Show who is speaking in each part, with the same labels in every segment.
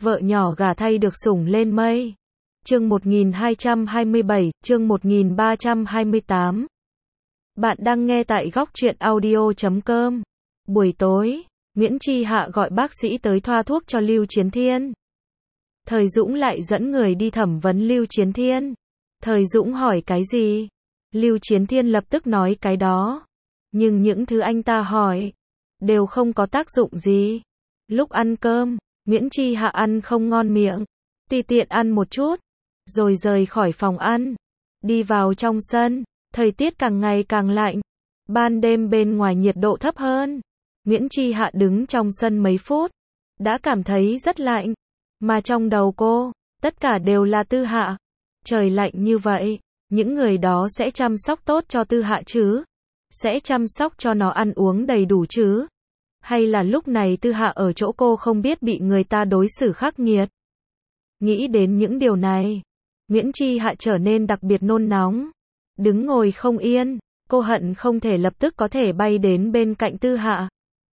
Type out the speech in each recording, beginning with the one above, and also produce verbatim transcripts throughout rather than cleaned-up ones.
Speaker 1: vợ nhỏ gả thay được sủng lên mây. Chương một nghìn hai trăm hai mươi bảy, chương một nghìn ba trăm hai mươi tám. Bạn đang nghe tại góc truyện audio chấm com. Buổi tối, Nguyễn Chi Hạ gọi bác sĩ tới thoa thuốc cho Lưu Chiến Thiên. Thời Dũng lại dẫn người đi thẩm vấn Lưu Chiến Thiên. Thời Dũng hỏi cái gì? Lưu Chiến Thiên lập tức nói cái đó. Nhưng những thứ anh ta hỏi đều không có tác dụng gì. Lúc ăn cơm, Nguyễn Chi Hạ ăn không ngon miệng, tùy tiện ăn một chút, rồi rời khỏi phòng ăn, đi vào trong sân. Thời tiết càng ngày càng lạnh, ban đêm bên ngoài nhiệt độ thấp hơn. Nguyễn Chi Hạ đứng trong sân mấy phút, đã cảm thấy rất lạnh, mà trong đầu cô, tất cả đều là Tư Hạ. Trời lạnh như vậy, những người đó sẽ chăm sóc tốt cho Tư Hạ chứ? Sẽ chăm sóc cho nó ăn uống đầy đủ chứ? Hay là lúc này Tư Hạ ở chỗ cô không biết bị người ta đối xử khắc nghiệt? Nghĩ đến những điều này, Nguyễn Chi Hạ trở nên đặc biệt nôn nóng, đứng ngồi không yên, cô hận không thể lập tức có thể bay đến bên cạnh Tư Hạ.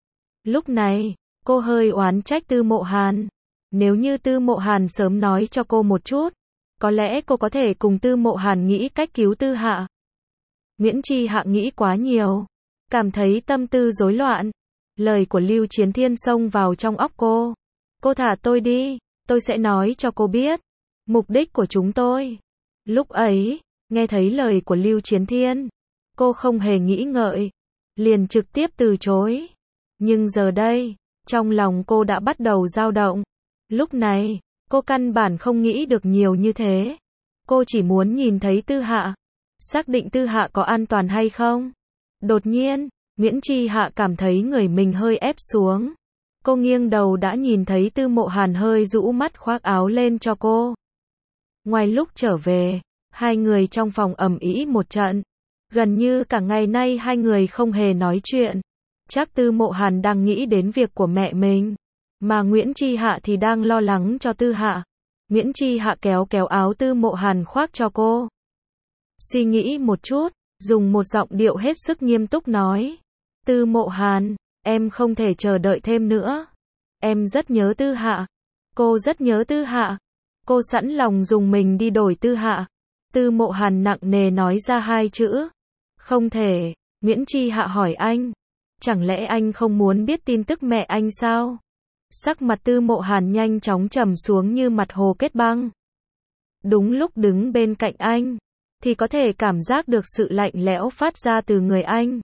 Speaker 1: Lúc này, cô hơi oán trách Tư Mộ Hàn. Nếu như Tư Mộ Hàn sớm nói cho cô một chút, có lẽ cô có thể cùng Tư Mộ Hàn nghĩ cách cứu Tư Hạ. Nguyễn Chi Hạ nghĩ quá nhiều, cảm thấy tâm tư rối loạn. Lời của Lưu Chiến Thiên xông vào trong óc cô. Cô thả tôi đi, tôi sẽ nói cho cô biết mục đích của chúng tôi. Lúc ấy, nghe thấy lời của Lưu Chiến Thiên, cô không hề nghĩ ngợi, liền trực tiếp từ chối. Nhưng giờ đây, trong lòng cô đã bắt đầu dao động. Lúc này, cô căn bản không nghĩ được nhiều như thế. Cô chỉ muốn nhìn thấy Tư Hạ, xác định Tư Hạ có an toàn hay không. Đột nhiên, Nguyễn Chi Hạ cảm thấy người mình hơi ép xuống. Cô nghiêng đầu đã nhìn thấy Tư Mộ Hàn hơi rũ mắt khoác áo lên cho cô. Ngoài lúc trở về, hai người trong phòng ầm ĩ một trận. Gần như cả ngày nay hai người không hề nói chuyện. Chắc Tư Mộ Hàn đang nghĩ đến việc của mẹ mình, mà Nguyễn Chi Hạ thì đang lo lắng cho Tư Hạ. Nguyễn Chi Hạ kéo kéo áo Tư Mộ Hàn khoác cho cô. Suy nghĩ một chút, dùng một giọng điệu hết sức nghiêm túc nói. Tư Mộ Hàn, em không thể chờ đợi thêm nữa. Em rất nhớ Tư Hạ. Cô rất nhớ Tư Hạ. Cô sẵn lòng dùng mình đi đổi Tư Hạ. Tư Mộ Hàn nặng nề nói ra hai chữ. Không thể. Nguyễn Chi Hạ hỏi anh. Chẳng lẽ anh không muốn biết tin tức mẹ anh sao? Sắc mặt Tư Mộ Hàn nhanh chóng trầm xuống như mặt hồ kết băng. Đúng lúc đứng bên cạnh anh, thì có thể cảm giác được sự lạnh lẽo phát ra từ người anh.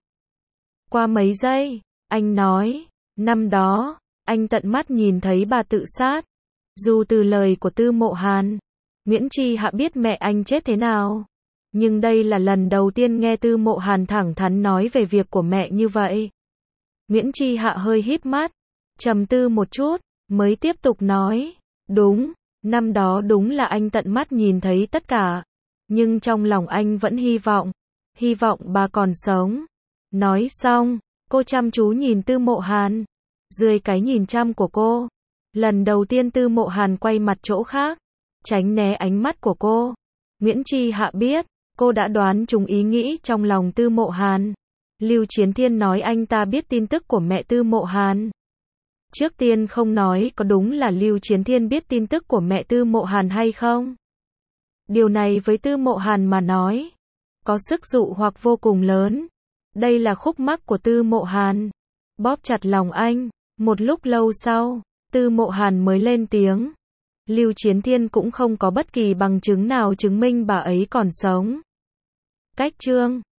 Speaker 1: Qua mấy giây, anh nói, năm đó, anh tận mắt nhìn thấy bà tự sát. Dù từ lời của Tư Mộ Hàn, Nguyễn Chi Hạ biết mẹ anh chết thế nào. Nhưng đây là lần đầu tiên nghe Tư Mộ Hàn thẳng thắn nói về việc của mẹ như vậy. Nguyễn Chi Hạ hơi híp mắt, trầm tư một chút, mới tiếp tục nói, đúng, năm đó đúng là anh tận mắt nhìn thấy tất cả. Nhưng trong lòng anh vẫn hy vọng, hy vọng bà còn sống. Nói xong, cô chăm chú nhìn Tư Mộ Hàn. Dưới cái nhìn chăm của cô, lần đầu tiên Tư Mộ Hàn quay mặt chỗ khác, tránh né ánh mắt của cô. Nguyễn Chi Hạ biết, cô đã đoán trúng ý nghĩ trong lòng Tư Mộ Hàn. Lưu Chiến Thiên nói anh ta biết tin tức của mẹ Tư Mộ Hàn. Trước tiên không nói có đúng là Lưu Chiến Thiên biết tin tức của mẹ Tư Mộ Hàn hay không. Điều này với Tư Mộ Hàn mà nói, có sức dụ hoặc vô cùng lớn. Đây là khúc mắc của Tư Mộ Hàn. Bóp chặt lòng anh. Một lúc lâu sau, Tư Mộ Hàn mới lên tiếng. Lưu Chiến Thiên cũng không có bất kỳ bằng chứng nào chứng minh bà ấy còn sống. Cách chương